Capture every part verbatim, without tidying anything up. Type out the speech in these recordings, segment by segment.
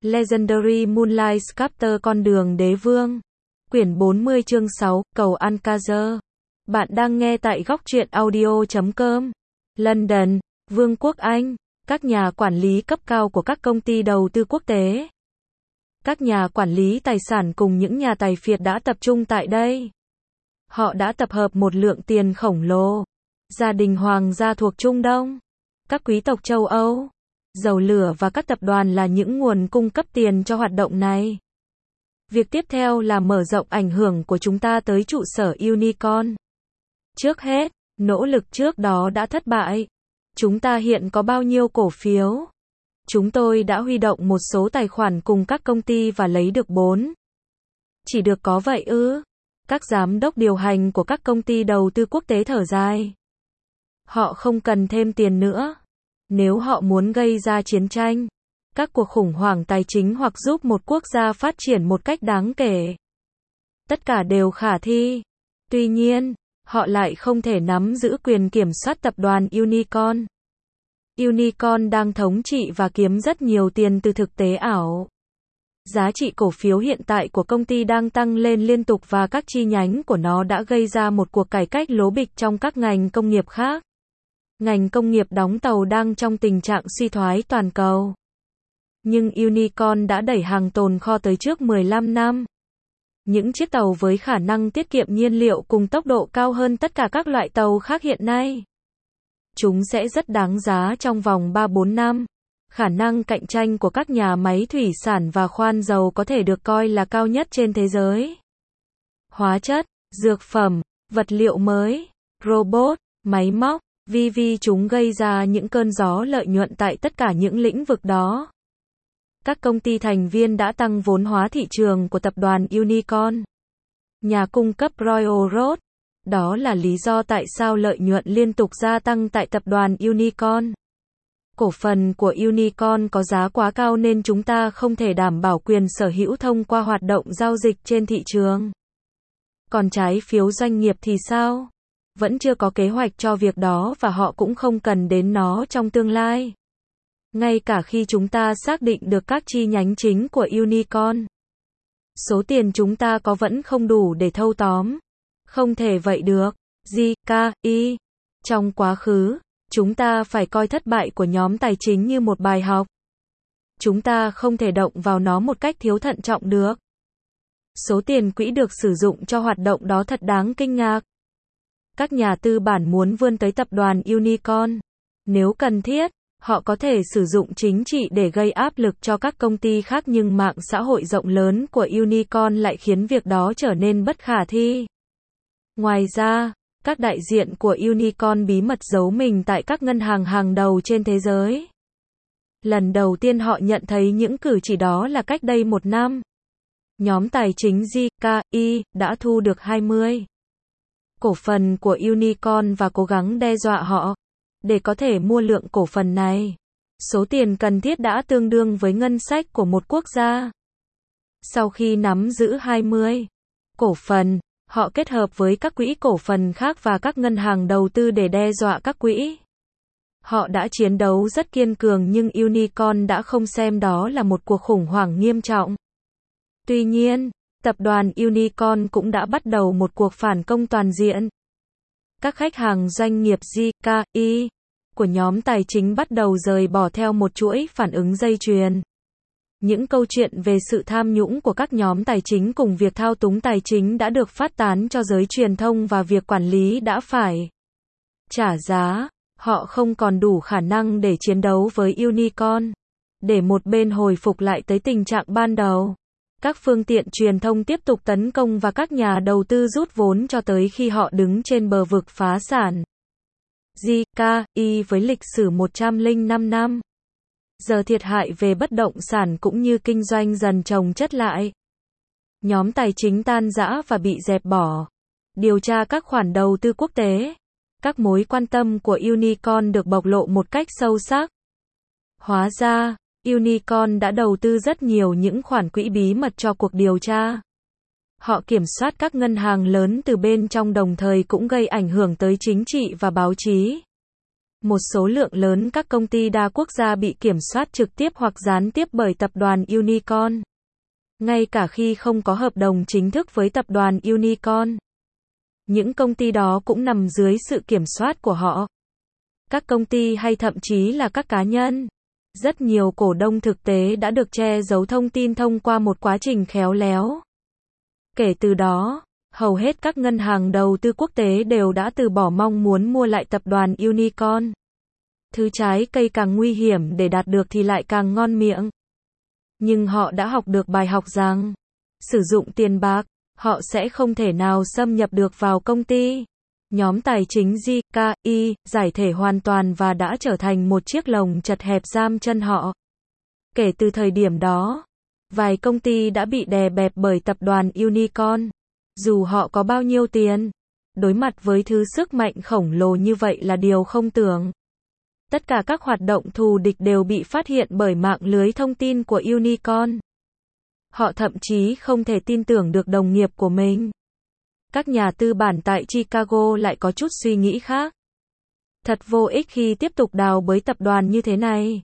Legendary Moonlight Sculptor Con đường đế vương. Quyển bốn mươi chương sáu, Cầu Alcazar. Bạn đang nghe tại góc truyện audio chấm com. London, Vương quốc Anh. Các nhà quản lý cấp cao của các công ty đầu tư quốc tế. Các nhà quản lý tài sản cùng những nhà tài phiệt đã tập trung tại đây. Họ đã tập hợp một lượng tiền khổng lồ. Gia đình hoàng gia thuộc Trung Đông. Các quý tộc châu Âu. Dầu lửa và các tập đoàn là những nguồn cung cấp tiền cho hoạt động này. Việc tiếp theo là mở rộng ảnh hưởng của chúng ta tới trụ sở Unicorn. Trước hết, nỗ lực trước đó đã thất bại. Chúng ta hiện có bao nhiêu cổ phiếu? Chúng tôi đã huy động một số tài khoản cùng các công ty và lấy được bốn. Chỉ được có vậy ư? Các giám đốc điều hành của các công ty đầu tư quốc tế thở dài. Họ không cần thêm tiền nữa. Nếu họ muốn gây ra chiến tranh, các cuộc khủng hoảng tài chính hoặc giúp một quốc gia phát triển một cách đáng kể, tất cả đều khả thi. Tuy nhiên, họ lại không thể nắm giữ quyền kiểm soát tập đoàn Unicorn. Unicorn đang thống trị và kiếm rất nhiều tiền từ thực tế ảo. Giá trị cổ phiếu hiện tại của công ty đang tăng lên liên tục và các chi nhánh của nó đã gây ra một cuộc cải cách lố bịch trong các ngành công nghiệp khác. Ngành công nghiệp đóng tàu đang trong tình trạng suy thoái toàn cầu. Nhưng Unicorn đã đẩy hàng tồn kho tới trước mười lăm năm. Những chiếc tàu với khả năng tiết kiệm nhiên liệu cùng tốc độ cao hơn tất cả các loại tàu khác hiện nay. Chúng sẽ rất đáng giá trong vòng ba bốn năm. Khả năng cạnh tranh của các nhà máy thủy sản và khoan dầu có thể được coi là cao nhất trên thế giới. Hóa chất, dược phẩm, vật liệu mới, robot, máy móc, vì vì chúng gây ra những cơn gió lợi nhuận tại tất cả những lĩnh vực đó. Các công ty thành viên đã tăng vốn hóa thị trường của tập đoàn Unicorn. Nhà cung cấp Royal Road. Đó là lý do tại sao lợi nhuận liên tục gia tăng tại tập đoàn Unicorn. Cổ phần của Unicorn có giá quá cao nên chúng ta không thể đảm bảo quyền sở hữu thông qua hoạt động giao dịch trên thị trường. Còn trái phiếu doanh nghiệp thì sao? Vẫn chưa có kế hoạch cho việc đó và họ cũng không cần đến nó trong tương lai. Ngay cả khi chúng ta xác định được các chi nhánh chính của Unicorn, số tiền chúng ta có vẫn không đủ để thâu tóm. Không thể vậy được. giê ca i. Trong quá khứ, chúng ta phải coi thất bại của nhóm tài chính như một bài học. Chúng ta không thể động vào nó một cách thiếu thận trọng được. Số tiền quỹ được sử dụng cho hoạt động đó thật đáng kinh ngạc. Các nhà tư bản muốn vươn tới tập đoàn Unicorn. Nếu cần thiết, họ có thể sử dụng chính trị để gây áp lực cho các công ty khác nhưng mạng xã hội rộng lớn của Unicorn lại khiến việc đó trở nên bất khả thi. Ngoài ra, các đại diện của Unicorn bí mật giấu mình tại các ngân hàng hàng đầu trên thế giới. Lần đầu tiên họ nhận thấy những cử chỉ đó là cách đây một năm. Nhóm tài chính giê ca i đã thu được hai mươi cổ phần của Unicorn và cố gắng đe dọa họ. Để có thể mua lượng cổ phần này, số tiền cần thiết đã tương đương với ngân sách của một quốc gia. Sau khi nắm giữ hai mươi cổ phần, họ kết hợp với các quỹ cổ phần khác và các ngân hàng đầu tư để đe dọa các quỹ. Họ đã chiến đấu rất kiên cường nhưng Unicorn đã không xem đó là một cuộc khủng hoảng nghiêm trọng. Tuy nhiên, tập đoàn Unicorn cũng đã bắt đầu một cuộc phản công toàn diện. Các khách hàng doanh nghiệp giê ca i của nhóm tài chính bắt đầu rời bỏ theo một chuỗi phản ứng dây chuyền. Những câu chuyện về sự tham nhũng của các nhóm tài chính cùng việc thao túng tài chính đã được phát tán cho giới truyền thông và việc quản lý đã phải trả giá. Họ không còn đủ khả năng để chiến đấu với Unicorn. Để một bên hồi phục lại tới tình trạng ban đầu, các phương tiện truyền thông tiếp tục tấn công và các nhà đầu tư rút vốn cho tới khi họ đứng trên bờ vực phá sản. giê ca i với lịch sử một trăm lẻ năm năm. Giờ thiệt hại về bất động sản cũng như kinh doanh dần chồng chất lại. Nhóm tài chính tan rã và bị dẹp bỏ. Điều tra các khoản đầu tư quốc tế. Các mối quan tâm của Unicorn được bộc lộ một cách sâu sắc. Hóa ra, Unicorn đã đầu tư rất nhiều những khoản quỹ bí mật cho cuộc điều tra. Họ kiểm soát các ngân hàng lớn từ bên trong đồng thời cũng gây ảnh hưởng tới chính trị và báo chí. Một số lượng lớn các công ty đa quốc gia bị kiểm soát trực tiếp hoặc gián tiếp bởi tập đoàn Unicorn. Ngay cả khi không có hợp đồng chính thức với tập đoàn Unicorn, những công ty đó cũng nằm dưới sự kiểm soát của họ. Các công ty hay thậm chí là các cá nhân. Rất nhiều cổ đông thực tế đã được che giấu thông tin thông qua một quá trình khéo léo. Kể từ đó, hầu hết các ngân hàng đầu tư quốc tế đều đã từ bỏ mong muốn mua lại tập đoàn Unicorn. Thứ trái cây càng nguy hiểm để đạt được thì lại càng ngon miệng. Nhưng họ đã học được bài học rằng, sử dụng tiền bạc, họ sẽ không thể nào xâm nhập được vào công ty. Nhóm tài chính giê ca i giải thể hoàn toàn và đã trở thành một chiếc lồng chật hẹp giam chân họ. Kể từ thời điểm đó, vài công ty đã bị đè bẹp bởi tập đoàn Unicorn. Dù họ có bao nhiêu tiền, đối mặt với thứ sức mạnh khổng lồ như vậy là điều không tưởng. Tất cả các hoạt động thù địch đều bị phát hiện bởi mạng lưới thông tin của Unicorn. Họ thậm chí không thể tin tưởng được đồng nghiệp của mình. Các nhà tư bản tại Chicago lại có chút suy nghĩ khác. Thật vô ích khi tiếp tục đào bới tập đoàn như thế này.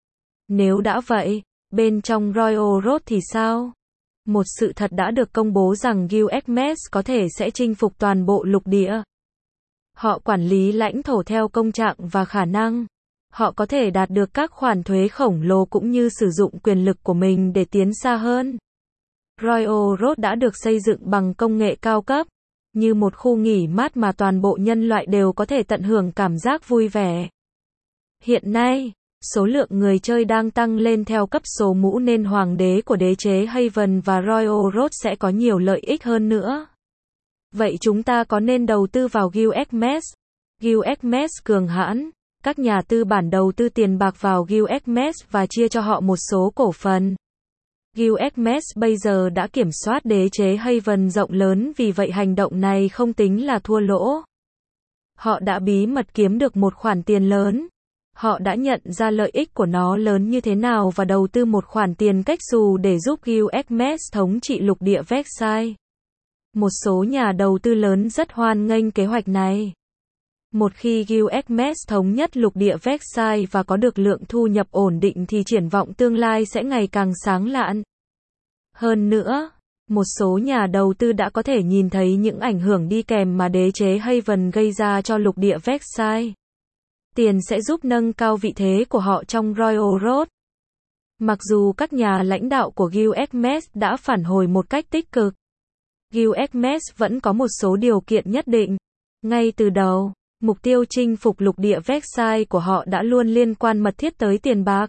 Nếu đã vậy, bên trong Royal Road thì sao? Một sự thật đã được công bố rằng u ét Mess có thể sẽ chinh phục toàn bộ lục địa. Họ quản lý lãnh thổ theo công trạng và khả năng. Họ có thể đạt được các khoản thuế khổng lồ cũng như sử dụng quyền lực của mình để tiến xa hơn. Royal Road đã được xây dựng bằng công nghệ cao cấp, như một khu nghỉ mát mà toàn bộ nhân loại đều có thể tận hưởng cảm giác vui vẻ. Hiện nay, số lượng người chơi đang tăng lên theo cấp số mũ nên hoàng đế của đế chế Haven và Royal Road sẽ có nhiều lợi ích hơn nữa. Vậy chúng ta có nên đầu tư vào u ét Mess? u ét Mess cường hãn, các nhà tư bản đầu tư tiền bạc vào u ét Mess và chia cho họ một số cổ phần. u ét Mess bây giờ đã kiểm soát đế chế Haven rộng lớn, vì vậy hành động này không tính là thua lỗ. Họ đã bí mật kiếm được một khoản tiền lớn. Họ đã nhận ra lợi ích của nó lớn như thế nào và đầu tư một khoản tiền cách xù để giúp u ét Mess thống trị lục địa Versailles. Một số nhà đầu tư lớn rất hoan nghênh kế hoạch này. Một khi u ét Mess thống nhất lục địa Versailles và có được lượng thu nhập ổn định thì triển vọng tương lai sẽ ngày càng sáng lạn. Hơn nữa, một số nhà đầu tư đã có thể nhìn thấy những ảnh hưởng đi kèm mà đế chế Haven gây ra cho lục địa Versailles. Tiền sẽ giúp nâng cao vị thế của họ trong Royal Road. Mặc dù các nhà lãnh đạo của u ét Mess đã phản hồi một cách tích cực, u ét Mess vẫn có một số điều kiện nhất định. Ngay từ đầu, mục tiêu chinh phục lục địa Versailles của họ đã luôn liên quan mật thiết tới tiền bạc.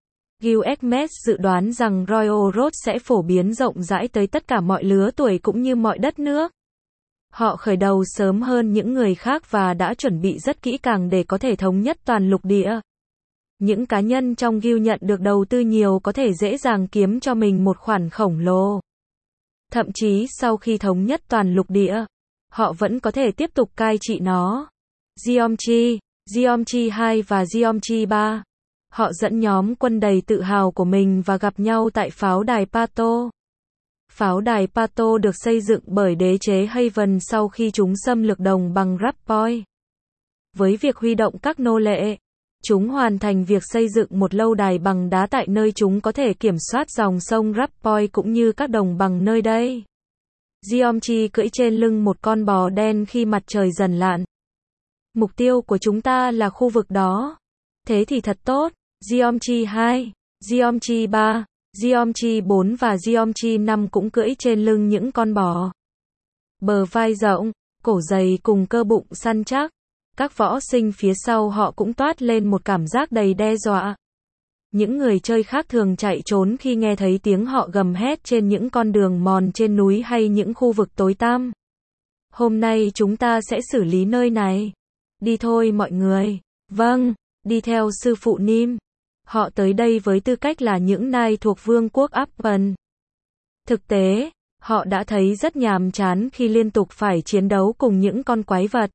u ét Mess dự đoán rằng Royal Road sẽ phổ biến rộng rãi tới tất cả mọi lứa tuổi cũng như mọi đất nước. Họ khởi đầu sớm hơn những người khác và đã chuẩn bị rất kỹ càng để có thể thống nhất toàn lục địa. Những cá nhân trong guild nhận được đầu tư nhiều có thể dễ dàng kiếm cho mình một khoản khổng lồ. Thậm chí sau khi thống nhất toàn lục địa, họ vẫn có thể tiếp tục cai trị nó. Giomchi, Giomchi hai và Giomchi ba. Họ dẫn nhóm quân đầy tự hào của mình và gặp nhau tại pháo đài Pato. Pháo đài Pato được xây dựng bởi đế chế Haven sau khi chúng xâm lược đồng bằng Rapoi. Với việc huy động các nô lệ, chúng hoàn thành việc xây dựng một lâu đài bằng đá tại nơi chúng có thể kiểm soát dòng sông Rapoi cũng như các đồng bằng nơi đây. Giomchi cưỡi trên lưng một con bò đen khi mặt trời dần lặn. Mục tiêu của chúng ta là khu vực đó. Thế thì thật tốt. Giomchi hai, Giomchi ba, Giomchi bốn và Giomchi năm cũng cưỡi trên lưng những con bò. Bờ vai rộng, cổ dày cùng cơ bụng săn chắc. Các võ sinh phía sau họ cũng toát lên một cảm giác đầy đe dọa. Những người chơi khác thường chạy trốn khi nghe thấy tiếng họ gầm hét trên những con đường mòn trên núi hay những khu vực tối tăm. Hôm nay chúng ta sẽ xử lý nơi này. Đi thôi mọi người. Vâng, đi theo sư phụ Nim. Họ tới đây với tư cách là những nai thuộc vương quốc Appen. Thực tế, họ đã thấy rất nhàm chán khi liên tục phải chiến đấu cùng những con quái vật.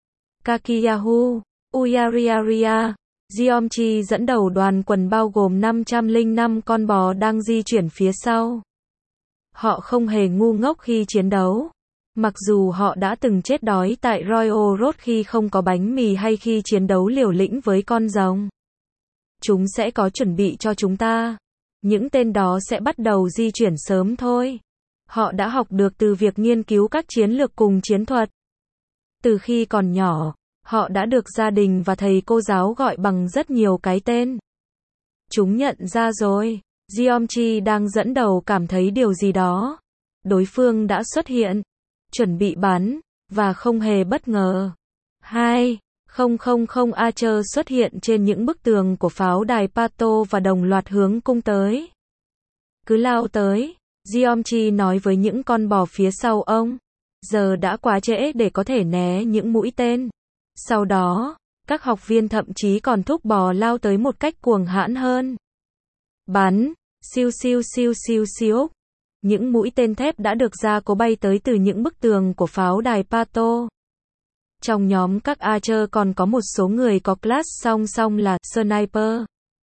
Kakiyahu, Uyariaria, Giomchi dẫn đầu đoàn quần bao gồm năm trăm lẻ năm con bò đang di chuyển phía sau. Họ không hề ngu ngốc khi chiến đấu. Mặc dù họ đã từng chết đói tại Royal Road khi không có bánh mì hay khi chiến đấu liều lĩnh với con rồng. Chúng sẽ có chuẩn bị cho chúng ta. Những tên đó sẽ bắt đầu di chuyển sớm thôi. Họ đã học được từ việc nghiên cứu các chiến lược cùng chiến thuật. Từ khi còn nhỏ, họ đã được gia đình và thầy cô giáo gọi bằng rất nhiều cái tên. Chúng nhận ra rồi, Geomchi đang dẫn đầu cảm thấy điều gì đó. Đối phương đã xuất hiện, chuẩn bị bắn, và không hề bất ngờ. hai không không không Archer xuất hiện trên những bức tường của pháo đài Pato và đồng loạt hướng cung tới. Cứ lao tới, Geomchi nói với những con bò phía sau ông. Giờ đã quá trễ để có thể né những mũi tên. Sau đó, các học viên thậm chí còn thúc bò lao tới một cách cuồng hãn hơn. Bắn, siêu siêu siêu siêu siêu. Những mũi tên thép đã được gia cố bay tới từ những bức tường của pháo đài Pato. Trong nhóm các Archer còn có một số người có class song song là Sniper.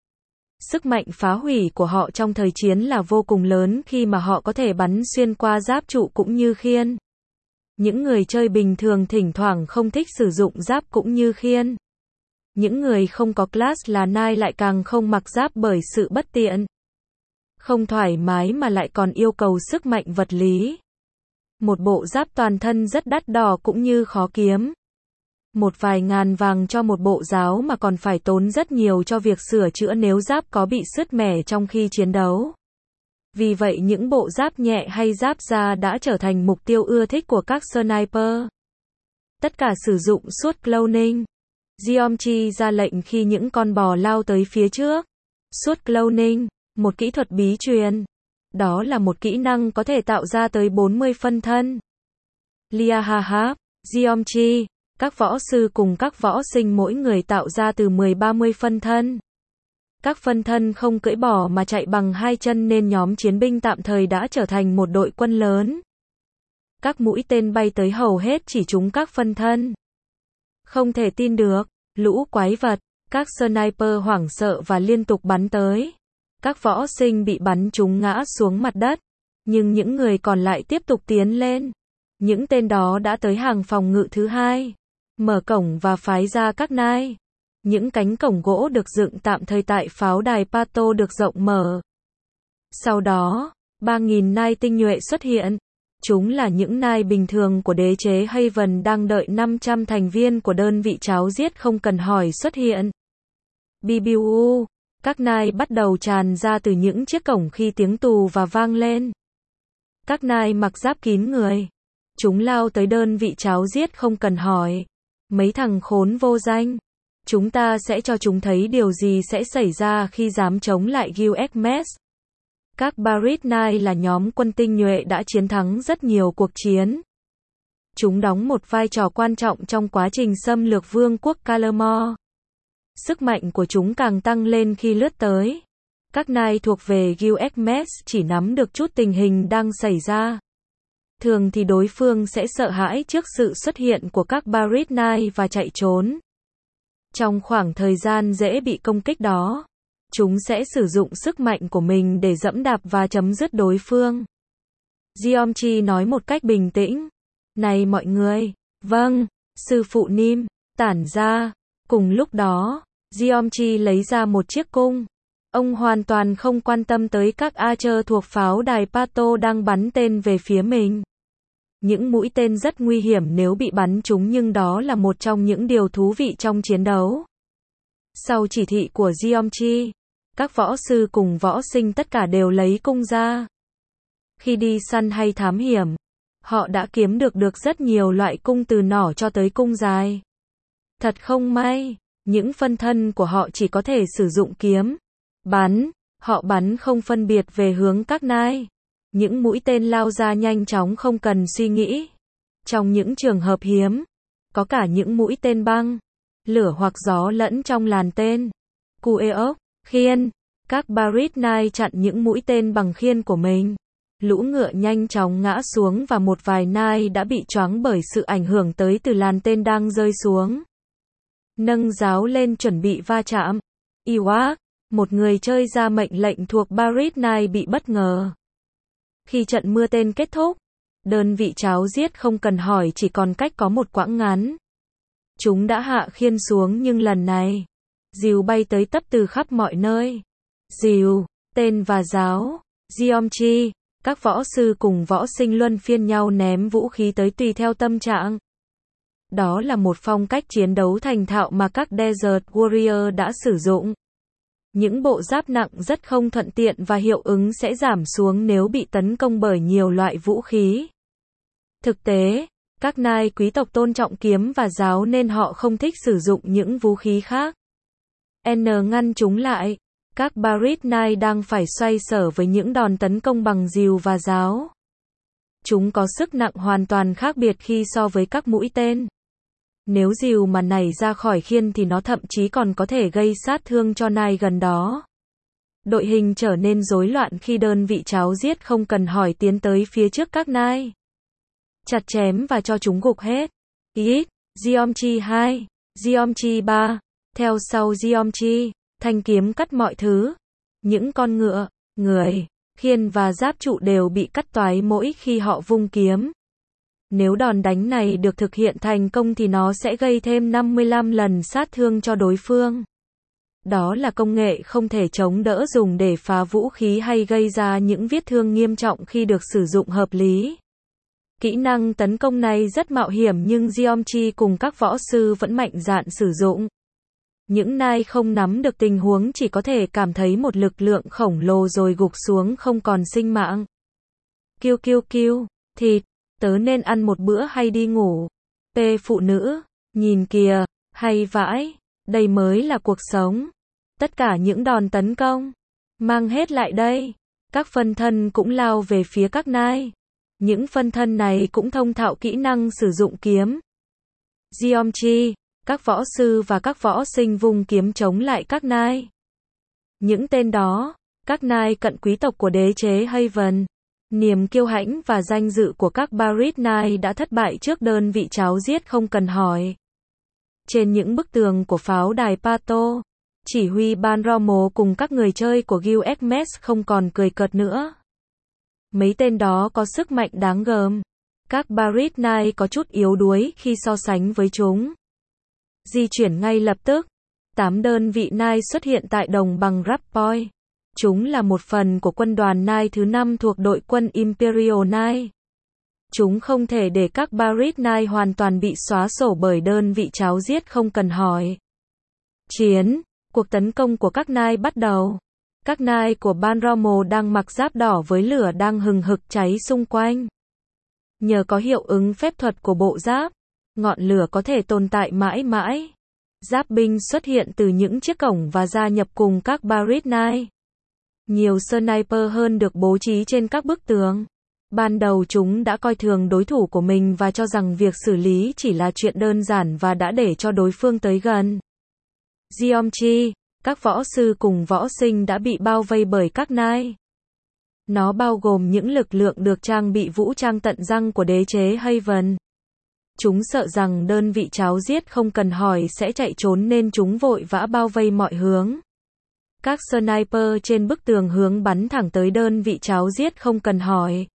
Sức mạnh phá hủy của họ trong thời chiến là vô cùng lớn khi mà họ có thể bắn xuyên qua giáp trụ cũng như khiên. Những người chơi bình thường thỉnh thoảng không thích sử dụng giáp cũng như khiên. Những người không có class là Knight lại càng không mặc giáp bởi sự bất tiện. Không thoải mái mà lại còn yêu cầu sức mạnh vật lý. Một bộ giáp toàn thân rất đắt đỏ cũng như khó kiếm. Một vài ngàn vàng cho một bộ giáo mà còn phải tốn rất nhiều cho việc sửa chữa nếu giáp có bị sứt mẻ trong khi chiến đấu. Vì vậy những bộ giáp nhẹ hay giáp da đã trở thành mục tiêu ưa thích của các sniper. Tất cả sử dụng suốt cloning. Geomchi ra lệnh khi những con bò lao tới phía trước. Suốt cloning, một kỹ thuật bí truyền. Đó là một kỹ năng có thể tạo ra tới bốn mươi phân thân. Liahahab, Geomchi, các võ sư cùng các võ sinh mỗi người tạo ra từ mười đến ba mươi phân thân. Các phân thân không cưỡi bò mà chạy bằng hai chân nên nhóm chiến binh tạm thời đã trở thành một đội quân lớn. Các mũi tên bay tới hầu hết chỉ trúng các phân thân. Không thể tin được, lũ quái vật, các sniper hoảng sợ và liên tục bắn tới. Các võ sinh bị bắn trúng ngã xuống mặt đất, nhưng những người còn lại tiếp tục tiến lên. Những tên đó đã tới hàng phòng ngự thứ hai, mở cổng và phái ra các Knight. Những cánh cổng gỗ được dựng tạm thời tại pháo đài Pato được rộng mở. Sau đó, ba nghìn Knight tinh nhuệ xuất hiện. Chúng là những Knight bình thường của đế chế Haven đang đợi năm trăm thành viên của đơn vị cháo giết không cần hỏi xuất hiện. bê bê u, các Knight bắt đầu tràn ra từ những chiếc cổng khi tiếng tù và vang lên. Các Knight mặc giáp kín người. Chúng lao tới đơn vị cháo giết không cần hỏi. Mấy thằng khốn vô danh. Chúng ta sẽ cho chúng thấy điều gì sẽ xảy ra khi dám chống lại u ét Mess. Các Barit Knight là nhóm quân tinh nhuệ đã chiến thắng rất nhiều cuộc chiến. Chúng đóng một vai trò quan trọng trong quá trình xâm lược vương quốc Calamore. Sức mạnh của chúng càng tăng lên khi lướt tới. Các Knight thuộc về u ét Mess chỉ nắm được chút tình hình đang xảy ra. Thường thì đối phương sẽ sợ hãi trước sự xuất hiện của các Barit Knight và chạy trốn. Trong khoảng thời gian dễ bị công kích đó, chúng sẽ sử dụng sức mạnh của mình để dẫm đạp và chấm dứt đối phương. Geomchi nói một cách bình tĩnh. Này mọi người, vâng, sư phụ Nim, tản ra. Cùng lúc đó, Geomchi lấy ra một chiếc cung. Ông hoàn toàn không quan tâm tới các Archer thuộc pháo đài Pato đang bắn tên về phía mình. Những mũi tên rất nguy hiểm nếu bị bắn trúng nhưng đó là một trong những điều thú vị trong chiến đấu. Sau chỉ thị của Geomchi, các võ sư cùng võ sinh tất cả đều lấy cung ra. Khi đi săn hay thám hiểm, họ đã kiếm được được rất nhiều loại cung từ nỏ cho tới cung dài. Thật không may, những phân thân của họ chỉ có thể sử dụng kiếm. Bắn, họ bắn không phân biệt về hướng các Knight. Những mũi tên lao ra nhanh chóng không cần suy nghĩ. Trong những trường hợp hiếm, có cả những mũi tên băng, lửa hoặc gió lẫn trong làn tên. Cueok, khiên, các Barit Knight chặn những mũi tên bằng khiên của mình. Lũ ngựa nhanh chóng ngã xuống và một vài Knight đã bị choáng bởi sự ảnh hưởng tới từ làn tên đang rơi xuống. Nâng giáo lên chuẩn bị va chạm. Iwak, một người chơi ra mệnh lệnh thuộc Barit Knight bị bất ngờ. Khi trận mưa tên kết thúc, Đơn vị cháo giết không cần hỏi chỉ còn cách có một quãng ngắn. Chúng đã hạ khiên xuống nhưng lần này, rìu bay tới tấp từ khắp mọi nơi. Rìu, tên và giáo, Geomchi, các võ sư cùng võ sinh luân phiên nhau ném vũ khí tới tùy theo tâm trạng. Đó là một phong cách chiến đấu thành thạo mà các Desert Warrior đã sử dụng. Những bộ giáp nặng rất không thuận tiện và hiệu ứng sẽ giảm xuống nếu bị tấn công bởi nhiều loại vũ khí. Thực tế, các nai quý tộc tôn trọng kiếm và giáo nên họ không thích sử dụng những vũ khí khác. N ngăn chúng lại. Các Barit Knight đang phải xoay sở với những đòn tấn công bằng rìu và giáo. Chúng có sức nặng hoàn toàn khác biệt khi so với các mũi tên. Nếu rìu mà nảy ra khỏi khiên thì nó thậm chí còn có thể gây sát thương cho nai gần đó. Đội hình trở nên rối loạn khi đơn vị cháo giết không cần hỏi tiến tới phía trước các nai. Chặt chém và cho chúng gục hết. Ít, Geomchi hai, Geomchi ba, theo sau Geomchi, thanh kiếm cắt mọi thứ. Những con ngựa, người, khiên và giáp trụ đều bị cắt toái mỗi khi họ vung kiếm. Nếu đòn đánh này được thực hiện thành công thì nó sẽ gây thêm năm mươi lăm lần sát thương cho đối phương. Đó là công nghệ không thể chống đỡ dùng để phá vũ khí hay gây ra những vết thương nghiêm trọng khi được sử dụng hợp lý. Kỹ năng tấn công này rất mạo hiểm nhưng Geomchi cùng các võ sư vẫn mạnh dạn sử dụng. Những nai không nắm được tình huống chỉ có thể cảm thấy một lực lượng khổng lồ rồi gục xuống không còn sinh mạng. Kiêu kiêu kiêu, thịt, tớ nên ăn một bữa hay đi ngủ? P phụ nữ, nhìn kìa, hay vãi, đây mới là cuộc sống. Tất cả những đòn tấn công, mang hết lại đây. Các phân thân cũng lao về phía các nai. Những phân thân này cũng thông thạo kỹ năng sử dụng kiếm. Geomchi, các võ sư và các võ sinh vung kiếm chống lại các nai. Những tên đó, các nai cận quý tộc của đế chế Haven. Niềm kiêu hãnh và danh dự của các Barit Knight đã thất bại trước đơn vị cháo giết không cần hỏi. Trên những bức tường của pháo đài Pato, chỉ huy Ban Rommel cùng các người chơi của Guild Xmas không còn cười cợt nữa. Mấy tên đó có sức mạnh đáng gờm. Các Barit Knight có chút yếu đuối khi so sánh với chúng. Di chuyển ngay lập tức. Tám đơn vị Knight xuất hiện tại đồng bằng Rappoint. Chúng là một phần của quân đoàn Knight thứ năm thuộc đội quân Imperial Knight. Chúng không thể để các Barit Knight hoàn toàn bị xóa sổ bởi đơn vị cháo giết không cần hỏi. Chiến, cuộc tấn công của các Knight bắt đầu. Các Knight của Ban Rommel đang mặc giáp đỏ với lửa đang hừng hực cháy xung quanh. Nhờ có hiệu ứng phép thuật của bộ giáp, ngọn lửa có thể tồn tại mãi mãi. Giáp binh xuất hiện từ những chiếc cổng và gia nhập cùng các Barit Knight. Nhiều sniper hơn được bố trí trên các bức tường. Ban đầu chúng đã coi thường đối thủ của mình và cho rằng việc xử lý chỉ là chuyện đơn giản và đã để cho đối phương tới gần. Geomchi, các võ sư cùng võ sinh đã bị bao vây bởi các Knight. Nó bao gồm những lực lượng được trang bị vũ trang tận răng của đế chế Haven. Chúng sợ rằng đơn vị cháo giết không cần hỏi sẽ chạy trốn nên chúng vội vã bao vây mọi hướng. Các sniper trên bức tường hướng bắn thẳng tới đơn vị cháo giết không cần hỏi.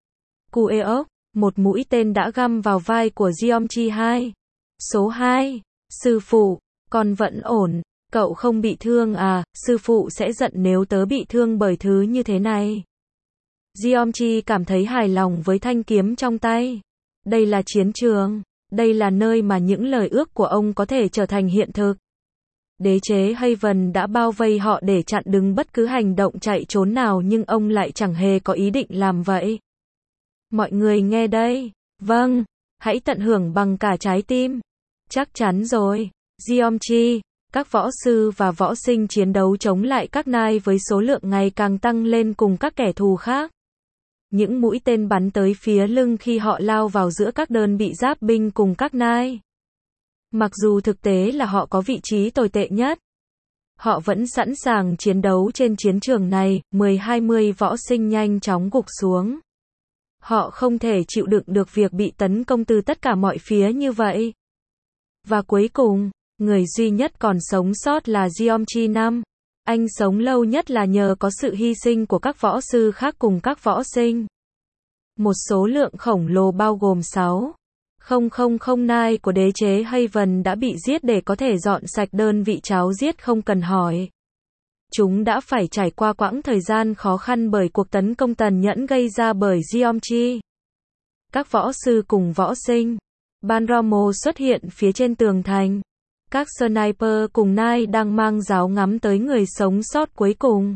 Kueok, một mũi tên đã găm vào vai của Geomchi hai. Số hai, sư phụ, con vẫn ổn, cậu không bị thương à, sư phụ sẽ giận nếu tớ bị thương bởi thứ như thế này. Geomchi cảm thấy hài lòng với thanh kiếm trong tay. Đây là chiến trường, đây là nơi mà những lời ước của ông có thể trở thành hiện thực. Đế chế Haven đã bao vây họ để chặn đứng bất cứ hành động chạy trốn nào nhưng ông lại chẳng hề có ý định làm vậy. Mọi người nghe đây. Vâng, hãy tận hưởng bằng cả trái tim. Chắc chắn rồi. Geomchi, các võ sư và võ sinh chiến đấu chống lại các Knight với số lượng ngày càng tăng lên cùng các kẻ thù khác. Những mũi tên bắn tới phía lưng khi họ lao vào giữa các đơn vị giáp binh cùng các Knight. Mặc dù thực tế là họ có vị trí tồi tệ nhất, họ vẫn sẵn sàng chiến đấu trên chiến trường này. mười hai mươi võ sinh nhanh chóng gục xuống. Họ không thể chịu đựng được việc bị tấn công từ tất cả mọi phía như vậy. Và cuối cùng, người duy nhất còn sống sót là Geomchi năm. Anh sống lâu nhất là nhờ có sự hy sinh của các võ sư khác cùng các võ sinh. Một số lượng khổng lồ bao gồm sáu nghìn nai của đế chế Haven đã bị giết để có thể dọn sạch đơn vị cháo giết không cần hỏi. Chúng đã phải trải qua quãng thời gian khó khăn bởi cuộc tấn công tàn nhẫn gây ra bởi Geomchi. Các võ sư cùng võ sinh Ban Rommel xuất hiện phía trên tường thành. Các sniper cùng nai đang mang giáo ngắm tới người sống sót cuối cùng.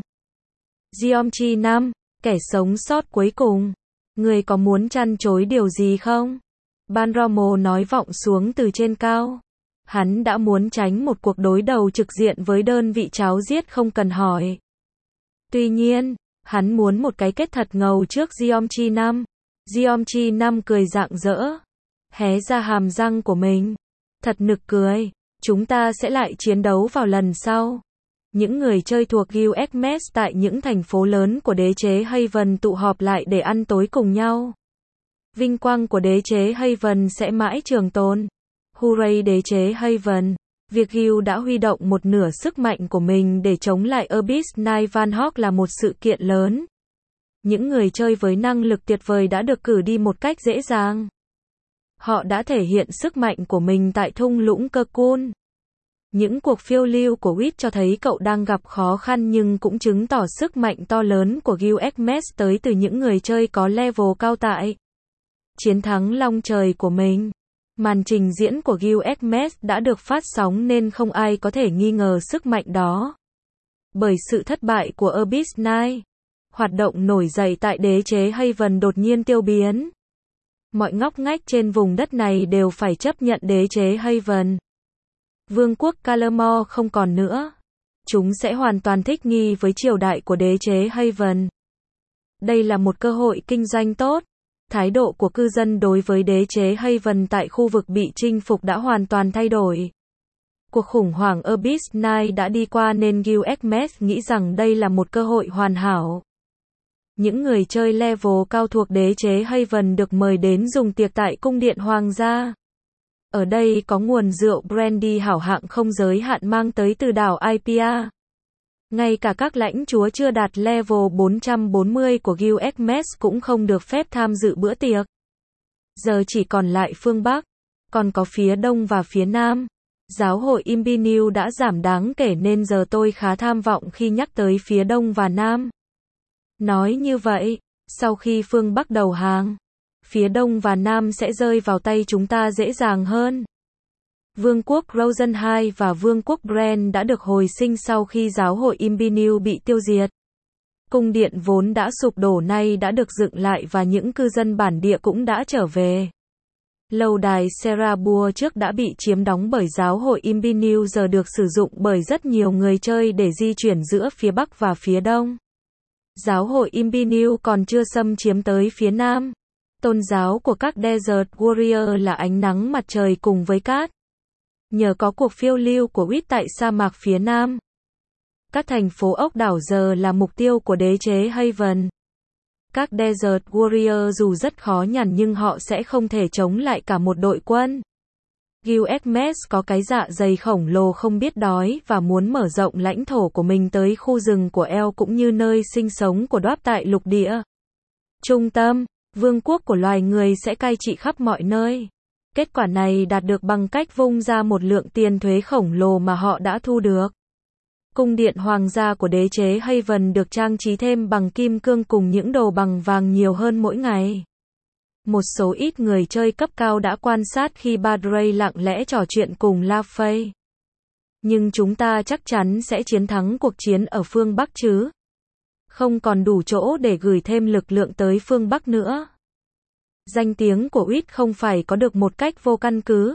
Geomchi năm, kẻ sống sót cuối cùng. Người có muốn chăn chối điều gì không? Ban Rommel nói vọng xuống từ trên cao. Hắn đã muốn tránh một cuộc đối đầu trực diện với đơn vị cháo giết không cần hỏi. Tuy nhiên, hắn muốn một cái kết thật ngầu trước Geomchi năm. Geomchi năm cười rạng rỡ. Hé ra hàm răng của mình. Thật nực cười. Chúng ta sẽ lại chiến đấu vào lần sau. Những người chơi thuộc Guild Hermes tại những thành phố lớn của đế chế Haven tụ họp lại để ăn tối cùng nhau. Vinh quang của đế chế Haven sẽ mãi trường tồn. Hooray đế chế Haven. Việc Guild đã huy động một nửa sức mạnh của mình để chống lại Abyss Knight Van Hawk là một sự kiện lớn. Những người chơi với năng lực tuyệt vời đã được cử đi một cách dễ dàng. Họ đã thể hiện sức mạnh của mình tại thung lũng Cocoon. Những cuộc phiêu lưu của Wit cho thấy cậu đang gặp khó khăn nhưng cũng chứng tỏ sức mạnh to lớn của Guild Hermes tới từ những người chơi có level cao tại. Chiến thắng long trời của mình. Màn trình diễn của Guild Hermes đã được phát sóng nên không ai có thể nghi ngờ sức mạnh đó. Bởi sự thất bại của Abyss Knight, hoạt động nổi dậy tại đế chế Haven đột nhiên tiêu biến. Mọi ngóc ngách trên vùng đất này đều phải chấp nhận đế chế Haven. Vương quốc Calamore không còn nữa. Chúng sẽ hoàn toàn thích nghi với triều đại của đế chế Haven. Đây là một cơ hội kinh doanh tốt. Thái độ của cư dân đối với đế chế Haven tại khu vực bị chinh phục đã hoàn toàn thay đổi. Cuộc khủng hoảng Abyss Knight đã đi qua nên Guild Hermes nghĩ rằng đây là một cơ hội hoàn hảo. Những người chơi level cao thuộc đế chế Haven được mời đến dùng tiệc tại cung điện hoàng gia. Ở đây có nguồn rượu brandy hảo hạng không giới hạn mang tới từ đảo Ipia. Ngay cả các lãnh chúa chưa đạt level bốn trăm bốn mươi của Guild Hermes cũng không được phép tham dự bữa tiệc. Giờ chỉ còn lại phương Bắc, còn có phía Đông và phía Nam. Giáo hội Imbinil đã giảm đáng kể nên giờ tôi khá tham vọng khi nhắc tới phía Đông và Nam. Nói như vậy, sau khi phương Bắc đầu hàng, phía Đông và Nam sẽ rơi vào tay chúng ta dễ dàng hơn. Vương quốc Rosenheim và Vương quốc Bren đã được hồi sinh sau khi giáo hội Imbinil bị tiêu diệt. Cung điện vốn đã sụp đổ nay đã được dựng lại và những cư dân bản địa cũng đã trở về. Lâu đài Serabur trước đã bị chiếm đóng bởi giáo hội Imbinil giờ được sử dụng bởi rất nhiều người chơi để di chuyển giữa phía Bắc và phía Đông. Giáo hội Imbinil còn chưa xâm chiếm tới phía Nam. Tôn giáo của các Desert Warrior là ánh nắng mặt trời cùng với cát. Nhờ có cuộc phiêu lưu của Wit tại sa mạc phía Nam, các thành phố ốc đảo giờ là mục tiêu của đế chế Haven. Các Desert Warrior dù rất khó nhằn nhưng họ sẽ không thể chống lại cả một đội quân. Guild Hermes có cái dạ dày khổng lồ không biết đói và muốn mở rộng lãnh thổ của mình tới khu rừng của El cũng như nơi sinh sống của Đoáp tại lục địa. Trung tâm, vương quốc của loài người sẽ cai trị khắp mọi nơi. Kết quả này đạt được bằng cách vung ra một lượng tiền thuế khổng lồ mà họ đã thu được. Cung điện hoàng gia của đế chế Haven được trang trí thêm bằng kim cương cùng những đồ bằng vàng nhiều hơn mỗi ngày. Một số ít người chơi cấp cao đã quan sát khi Badray lặng lẽ trò chuyện cùng La Fay. Nhưng chúng ta chắc chắn sẽ chiến thắng cuộc chiến ở phương Bắc chứ. Không còn đủ chỗ để gửi thêm lực lượng tới phương Bắc nữa. Danh tiếng của Wit không phải có được một cách vô căn cứ.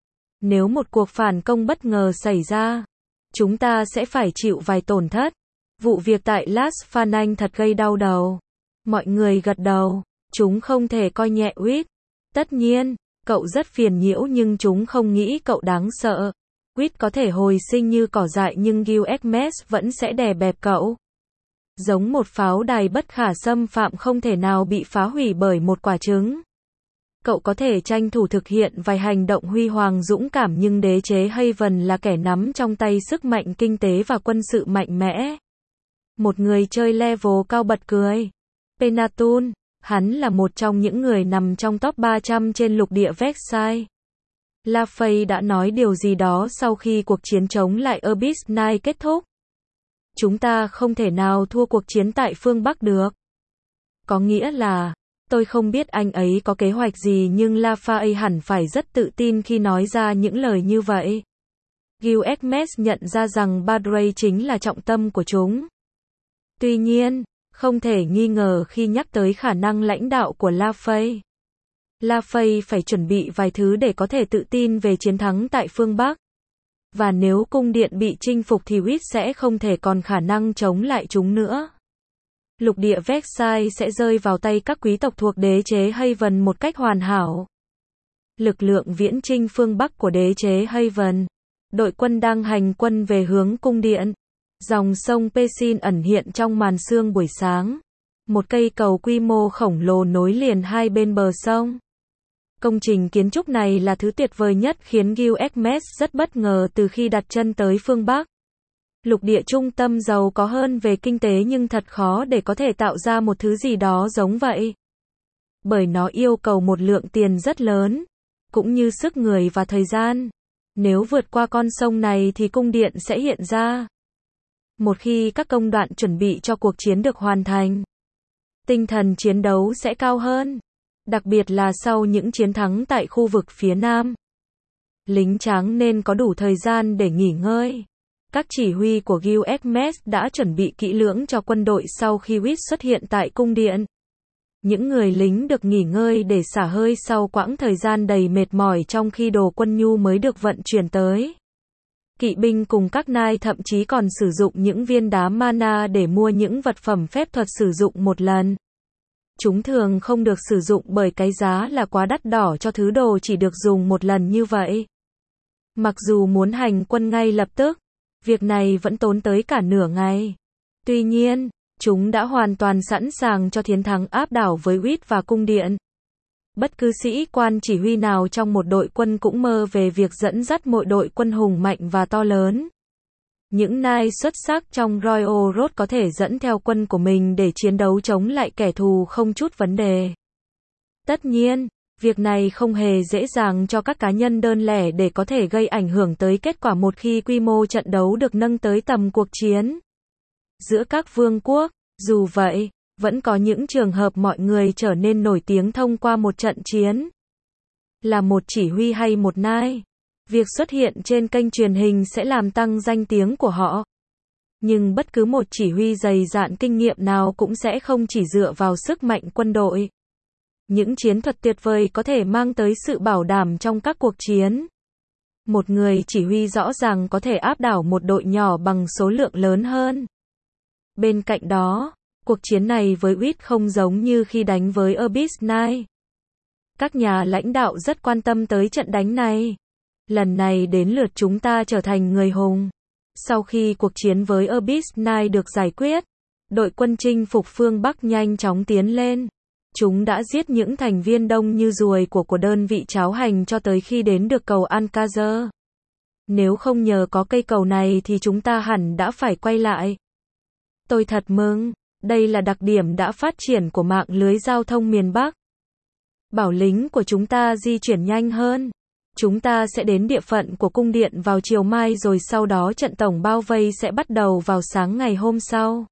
Nếu một cuộc phản công bất ngờ xảy ra, chúng ta sẽ phải chịu vài tổn thất. Vụ việc tại Las Phananh thật gây đau đầu. Mọi người gật đầu. Chúng không thể coi nhẹ Wit. Tất nhiên, cậu rất phiền nhiễu nhưng chúng không nghĩ cậu đáng sợ. Wit có thể hồi sinh như cỏ dại nhưng Guild Hermes vẫn sẽ đè bẹp cậu. Giống một pháo đài bất khả xâm phạm không thể nào bị phá hủy bởi một quả trứng. Cậu có thể tranh thủ thực hiện vài hành động huy hoàng dũng cảm nhưng đế chế Haven là kẻ nắm trong tay sức mạnh kinh tế và quân sự mạnh mẽ. Một người chơi level cao bật cười. Penatun, Hắn là một trong những người nằm trong top ba trăm trên lục địa Versailles. La Fay đã nói điều gì đó sau khi cuộc chiến chống lại Abyss Nine kết thúc. Chúng ta không thể nào thua cuộc chiến tại phương Bắc được. Có nghĩa là, tôi không biết anh ấy có kế hoạch gì nhưng La Fay hẳn phải rất tự tin khi nói ra những lời như vậy. Gilgamesh nhận ra rằng Badray chính là trọng tâm của chúng. Tuy nhiên, không thể nghi ngờ khi nhắc tới khả năng lãnh đạo của La Fay. La Fay phải chuẩn bị vài thứ để có thể tự tin về chiến thắng tại phương Bắc. Và nếu cung điện bị chinh phục thì Witt sẽ không thể còn khả năng chống lại chúng nữa. Lục địa Versailles sẽ rơi vào tay các quý tộc thuộc đế chế Haven một cách hoàn hảo. Lực lượng viễn chinh phương Bắc của đế chế Haven. Đội quân đang hành quân về hướng cung điện. Dòng sông Pessin ẩn hiện trong màn sương buổi sáng. Một cây cầu quy mô khổng lồ nối liền hai bên bờ sông. Công trình kiến trúc này là thứ tuyệt vời nhất khiến Gilgamesh rất bất ngờ từ khi đặt chân tới phương Bắc. Lục địa trung tâm giàu có hơn về kinh tế nhưng thật khó để có thể tạo ra một thứ gì đó giống vậy. Bởi nó yêu cầu một lượng tiền rất lớn, cũng như sức người và thời gian. Nếu vượt qua con sông này thì cung điện sẽ hiện ra. Một khi các công đoạn chuẩn bị cho cuộc chiến được hoàn thành, tinh thần chiến đấu sẽ cao hơn. Đặc biệt là sau những chiến thắng tại khu vực phía Nam. Lính tráng nên có đủ thời gian để nghỉ ngơi. Các chỉ huy của Gilgamesh đã chuẩn bị kỹ lưỡng cho quân đội sau khi Witt xuất hiện tại cung điện. Những người lính được nghỉ ngơi để xả hơi sau quãng thời gian đầy mệt mỏi trong khi đồ quân nhu mới được vận chuyển tới. Kỵ binh cùng các nai thậm chí còn sử dụng những viên đá mana để mua những vật phẩm phép thuật sử dụng một lần. Chúng thường không được sử dụng bởi cái giá là quá đắt đỏ cho thứ đồ chỉ được dùng một lần như vậy. Mặc dù muốn hành quân ngay lập tức, việc này vẫn tốn tới cả nửa ngày. Tuy nhiên, chúng đã hoàn toàn sẵn sàng cho chiến thắng áp đảo với Witt và cung điện. Bất cứ sĩ quan chỉ huy nào trong một đội quân cũng mơ về việc dẫn dắt một đội quân hùng mạnh và to lớn. Những nai xuất sắc trong Royal Road có thể dẫn theo quân của mình để chiến đấu chống lại kẻ thù không chút vấn đề. Tất nhiên, việc này không hề dễ dàng cho các cá nhân đơn lẻ để có thể gây ảnh hưởng tới kết quả một khi quy mô trận đấu được nâng tới tầm cuộc chiến giữa các vương quốc. Dù vậy, vẫn có những trường hợp mọi người trở nên nổi tiếng thông qua một trận chiến. Là một chỉ huy hay một nai, việc xuất hiện trên kênh truyền hình sẽ làm tăng danh tiếng của họ. Nhưng bất cứ một chỉ huy dày dạn kinh nghiệm nào cũng sẽ không chỉ dựa vào sức mạnh quân đội. Những chiến thuật tuyệt vời có thể mang tới sự bảo đảm trong các cuộc chiến. Một người chỉ huy rõ ràng có thể áp đảo một đội nhỏ bằng số lượng lớn hơn. Bên cạnh đó, cuộc chiến này với Witt không giống như khi đánh với Abyss Nine. Các nhà lãnh đạo rất quan tâm tới trận đánh này. Lần này đến lượt chúng ta trở thành người hùng. Sau khi cuộc chiến với Abyss Nine được giải quyết, đội quân chinh phục phương Bắc nhanh chóng tiến lên. Chúng đã giết những thành viên đông như ruồi của của đơn vị cháo hành cho tới khi đến được cầu Alcazar. Nếu không nhờ có cây cầu này thì chúng ta hẳn đã phải quay lại. Tôi thật mừng, đây là đặc điểm đã phát triển của mạng lưới giao thông miền Bắc. Bảo lính của chúng ta di chuyển nhanh hơn. Chúng ta sẽ đến địa phận của cung điện vào chiều mai rồi sau đó trận tổng bao vây sẽ bắt đầu vào sáng ngày hôm sau.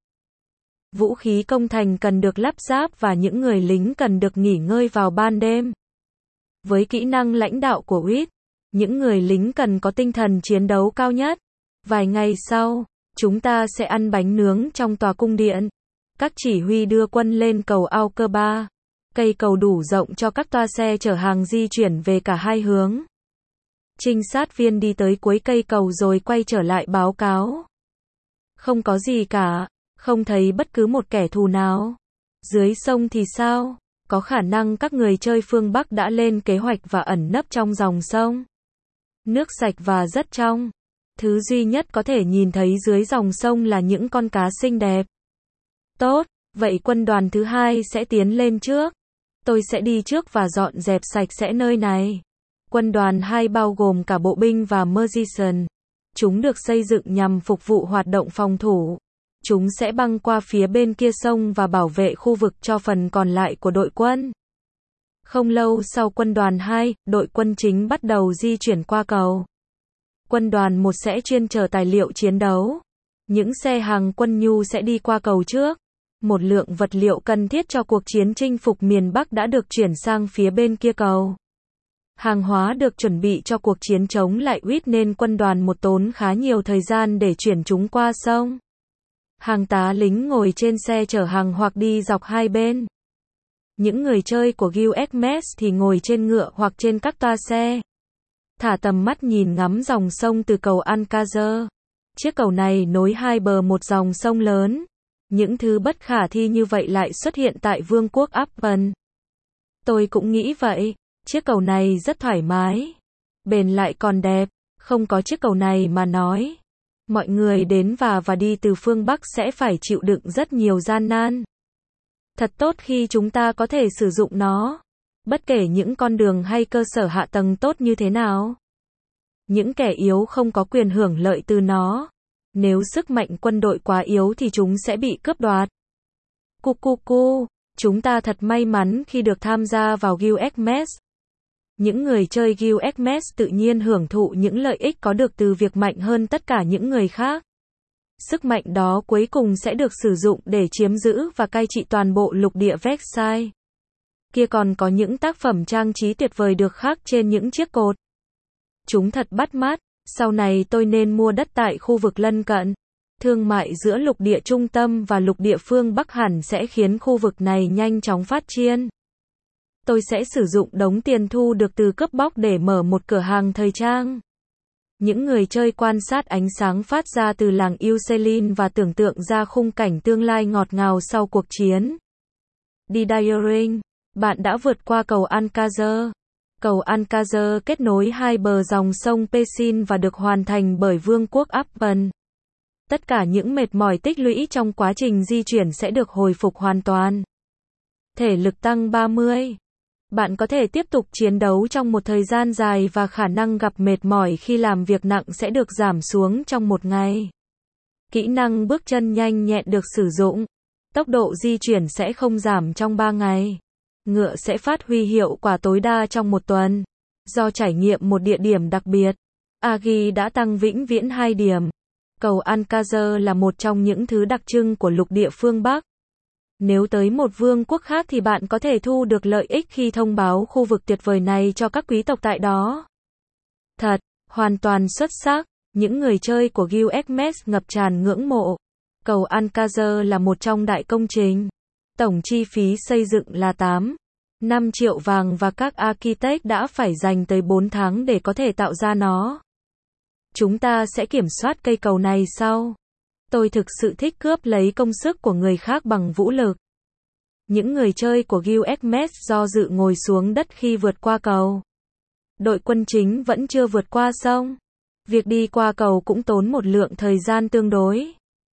Vũ khí công thành cần được lắp ráp và những người lính cần được nghỉ ngơi vào ban đêm. Với kỹ năng lãnh đạo của Witt, những người lính cần có tinh thần chiến đấu cao nhất. Vài ngày sau, chúng ta sẽ ăn bánh nướng trong tòa cung điện. Các chỉ huy đưa quân lên cầu Alcazar. Cây cầu đủ rộng cho các toa xe chở hàng di chuyển về cả hai hướng. Trinh sát viên đi tới cuối cây cầu rồi quay trở lại báo cáo. Không có gì cả, không thấy bất cứ một kẻ thù nào. Dưới sông thì sao? Có khả năng các người chơi phương Bắc đã lên kế hoạch và ẩn nấp trong dòng sông. Nước sạch và rất trong. Thứ duy nhất có thể nhìn thấy dưới dòng sông là những con cá xinh đẹp. Tốt, vậy quân đoàn thứ hai sẽ tiến lên trước. Tôi sẽ đi trước và dọn dẹp sạch sẽ nơi này. Quân đoàn hai bao gồm cả bộ binh và magician. Chúng được xây dựng nhằm phục vụ hoạt động phòng thủ. chúng sẽ băng qua phía bên kia sông và bảo vệ khu vực cho phần còn lại của đội quân. Không lâu sau quân đoàn hai, đội quân chính bắt đầu di chuyển qua cầu. Quân đoàn một sẽ chuyên chở tài liệu chiến đấu. Những xe hàng quân nhu sẽ đi qua cầu trước. Một lượng vật liệu cần thiết cho cuộc chiến chinh phục miền Bắc đã được chuyển sang phía bên kia cầu. Hàng hóa được chuẩn bị cho cuộc chiến chống lại Uýt nên quân đoàn một tốn khá nhiều thời gian để chuyển chúng qua sông. Hàng tá lính ngồi trên xe chở hàng hoặc đi dọc hai bên. Những người chơi của Guild Hermes thì ngồi trên ngựa hoặc trên các toa xe. Thả tầm mắt nhìn ngắm dòng sông từ cầu Alcázar. Chiếc cầu này nối hai bờ một dòng sông lớn. Những thứ bất khả thi như vậy lại xuất hiện tại Vương quốc Appen. Tôi cũng nghĩ vậy. Chiếc cầu này rất thoải mái. Bền lại còn đẹp. Không có chiếc cầu này mà nói. Mọi người đến và và đi từ phương Bắc sẽ phải chịu đựng rất nhiều gian nan. Thật tốt khi chúng ta có thể sử dụng nó. Bất kể những con đường hay cơ sở hạ tầng tốt như thế nào. Những kẻ yếu không có quyền hưởng lợi từ nó. Nếu sức mạnh quân đội quá yếu thì chúng sẽ bị cướp đoạt. Cu cu cu, chúng ta thật may mắn khi được tham gia vào Guild Hermes. Những người chơi Guild Hermes tự nhiên hưởng thụ những lợi ích có được từ việc mạnh hơn tất cả những người khác. Sức mạnh đó cuối cùng sẽ được sử dụng để chiếm giữ và cai trị toàn bộ lục địa Versailles. Kia còn có những tác phẩm trang trí tuyệt vời được khắc trên những chiếc cột. Chúng thật bắt mắt. Sau này tôi nên mua đất tại khu vực lân cận. Thương mại giữa lục địa trung tâm và lục địa phương Bắc hẳn sẽ khiến khu vực này nhanh chóng phát triển. Tôi sẽ sử dụng đống tiền thu được từ cướp bóc để mở một cửa hàng thời trang. Những người chơi quan sát ánh sáng phát ra từ làng Eucelin và tưởng tượng ra khung cảnh tương lai ngọt ngào sau cuộc chiến. Đi Diring, bạn đã vượt qua cầu Alcázar. Cầu Alcázar kết nối hai bờ dòng sông Pessin và được hoàn thành bởi Vương quốc Appen. Tất cả những mệt mỏi tích lũy trong quá trình di chuyển sẽ được hồi phục hoàn toàn. Thể lực tăng ba mươi. Bạn có thể tiếp tục chiến đấu trong một thời gian dài và khả năng gặp mệt mỏi khi làm việc nặng sẽ được giảm xuống trong một ngày. Kỹ năng bước chân nhanh nhẹn được sử dụng. Tốc độ di chuyển sẽ không giảm trong ba ngày. Ngựa sẽ phát huy hiệu quả tối đa trong một tuần. Do trải nghiệm một địa điểm đặc biệt, Agi đã tăng vĩnh viễn hai điểm. Cầu Alcázar là một trong những thứ đặc trưng của lục địa phương Bắc. Nếu tới một vương quốc khác thì bạn có thể thu được lợi ích khi thông báo khu vực tuyệt vời này cho các quý tộc tại đó. Thật, hoàn toàn xuất sắc. Những người chơi của Guild Hermes ngập tràn ngưỡng mộ. Cầu Alcázar là một trong đại công trình. Tổng chi phí xây dựng là tám, năm triệu vàng và các architect đã phải dành tới bốn tháng để có thể tạo ra nó. Chúng ta sẽ kiểm soát cây cầu này sau. Tôi thực sự thích cướp lấy công sức của người khác bằng vũ lực. Những người chơi của Guild Hermes do dự ngồi xuống đất khi vượt qua cầu. Đội quân chính vẫn chưa vượt qua sông. Việc đi qua cầu cũng tốn một lượng thời gian tương đối.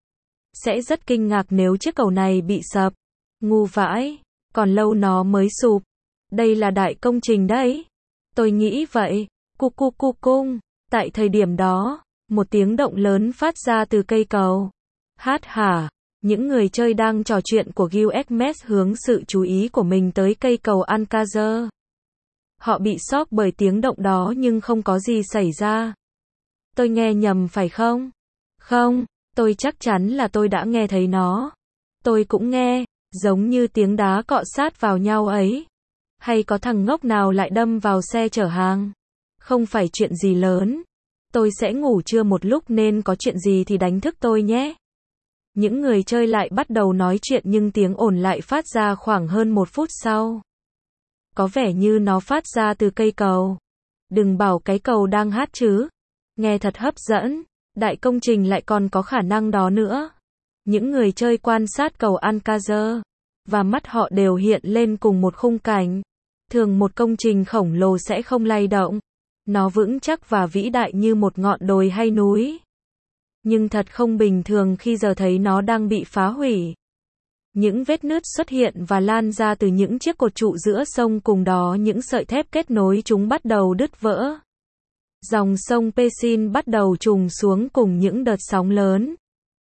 Sẽ rất kinh ngạc nếu chiếc cầu này bị sập. Ngu vãi, còn lâu nó mới sụp. Đây là đại công trình đấy. Tôi nghĩ vậy. Cu cu cu cung. Tại thời điểm đó, một tiếng động lớn phát ra từ cây cầu. Hát hả. Những người chơi đang trò chuyện của Guild Hermes hướng sự chú ý của mình tới cây cầu Alcázar. Họ bị sốc bởi tiếng động đó nhưng không có gì xảy ra. Tôi nghe nhầm phải không? Không, tôi chắc chắn là tôi đã nghe thấy nó. Tôi cũng nghe, giống như tiếng đá cọ sát vào nhau ấy. Hay có thằng ngốc nào lại đâm vào xe chở hàng? Không phải chuyện gì lớn. Tôi sẽ ngủ trưa một lúc nên có chuyện gì thì đánh thức tôi nhé. Những người chơi lại bắt đầu nói chuyện nhưng tiếng ồn lại phát ra khoảng hơn một phút sau. Có vẻ như nó phát ra từ cây cầu. Đừng bảo cái cầu đang hát chứ. Nghe thật hấp dẫn. Đại công trình lại còn có khả năng đó nữa. Những người chơi quan sát cầu Alcázar. Và mắt họ đều hiện lên cùng một khung cảnh. Thường một công trình khổng lồ sẽ không lay động. Nó vững chắc và vĩ đại như một ngọn đồi hay núi. Nhưng thật không bình thường khi giờ thấy nó đang bị phá hủy. Những vết nứt xuất hiện và lan ra từ những chiếc cột trụ giữa sông, cùng đó những sợi thép kết nối chúng bắt đầu đứt vỡ. Dòng sông Pessin bắt đầu trùng xuống cùng những đợt sóng lớn.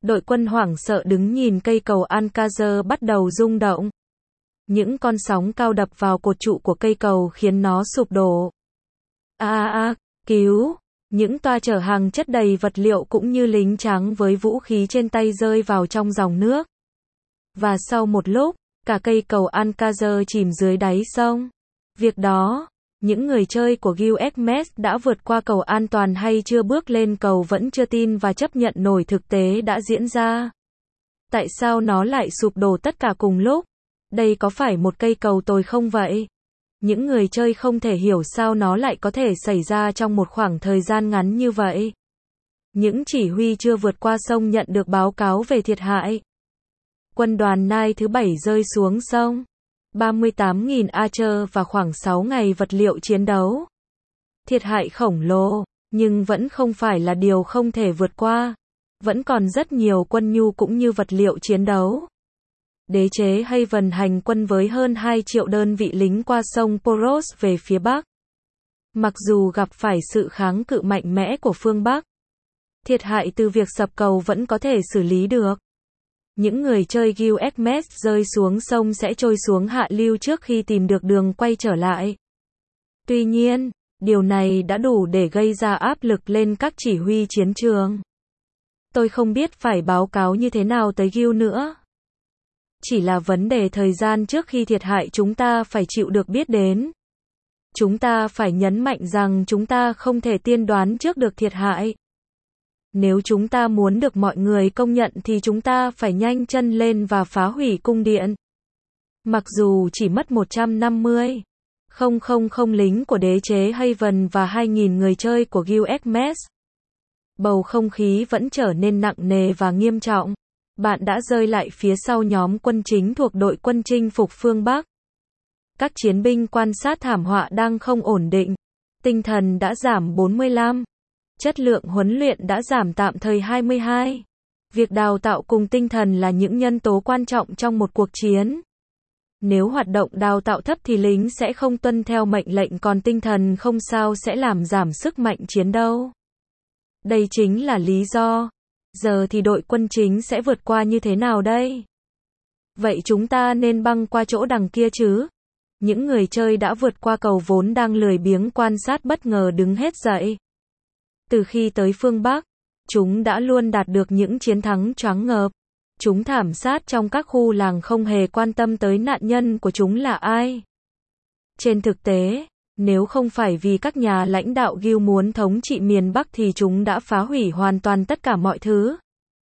Đội quân hoảng sợ đứng nhìn cây cầu Alcázar bắt đầu rung động. Những con sóng cao đập vào cột trụ của cây cầu khiến nó sụp đổ. A a a, cứu! Những toa chở hàng chất đầy vật liệu cũng như lính trắng với vũ khí trên tay rơi vào trong dòng nước. Và sau một lúc, cả cây cầu Alcázar chìm dưới đáy sông. Việc đó, những người chơi của Guilherme đã vượt qua cầu an toàn hay chưa bước lên cầu vẫn chưa tin và chấp nhận nổi thực tế đã diễn ra. Tại sao nó lại sụp đổ tất cả cùng lúc? Đây có phải một cây cầu tồi không vậy? Những người chơi không thể hiểu sao nó lại có thể xảy ra trong một khoảng thời gian ngắn như vậy. Những chỉ huy chưa vượt qua sông nhận được báo cáo về thiệt hại. Quân đoàn Nai thứ bảy rơi xuống sông. ba mươi tám nghìn Archer và khoảng sáu ngày vật liệu chiến đấu. Thiệt hại khổng lồ, nhưng vẫn không phải là điều không thể vượt qua. Vẫn còn rất nhiều quân nhu cũng như vật liệu chiến đấu. Đế chế Haven hành quân với hơn hai triệu đơn vị lính qua sông Poros về phía Bắc. Mặc dù gặp phải sự kháng cự mạnh mẽ của phương Bắc, thiệt hại từ việc sập cầu vẫn có thể xử lý được. Những người chơi Guilherme rơi xuống sông sẽ trôi xuống hạ lưu trước khi tìm được đường quay trở lại. Tuy nhiên, điều này đã đủ để gây ra áp lực lên các chỉ huy chiến trường. Tôi không biết phải báo cáo như thế nào tới Gil nữa. Chỉ là vấn đề thời gian trước khi thiệt hại chúng ta phải chịu được biết đến. Chúng ta phải nhấn mạnh rằng chúng ta không thể tiên đoán trước được thiệt hại. Nếu chúng ta muốn được mọi người công nhận thì chúng ta phải nhanh chân lên và phá hủy cung điện. Mặc dù chỉ mất một trăm năm mươi nghìn lính của đế chế Haven và hai nghìn người chơi của Guilherme, bầu không khí vẫn trở nên nặng nề và nghiêm trọng. Bạn đã rơi lại phía sau nhóm quân chính thuộc đội quân chinh phục phương Bắc. Các chiến binh quan sát thảm họa đang không ổn định. Tinh thần đã giảm bốn mươi lăm. Chất lượng huấn luyện đã giảm tạm thời hai mươi hai. Việc đào tạo cùng tinh thần là những nhân tố quan trọng trong một cuộc chiến. Nếu hoạt động đào tạo thấp thì lính sẽ không tuân theo mệnh lệnh, còn tinh thần không sao sẽ làm giảm sức mạnh chiến đấu. Đây chính là lý do. Giờ thì đội quân chính sẽ vượt qua như thế nào đây? Vậy chúng ta nên băng qua chỗ đằng kia chứ? Những người chơi đã vượt qua cầu vốn đang lười biếng quan sát bất ngờ đứng hết dậy. Từ khi tới phương Bắc, chúng đã luôn đạt được những chiến thắng choáng ngợp. Chúng thảm sát trong các khu làng không hề quan tâm tới nạn nhân của chúng là ai. Trên thực tế, nếu không phải vì các nhà lãnh đạo Gil muốn thống trị miền Bắc thì chúng đã phá hủy hoàn toàn tất cả mọi thứ.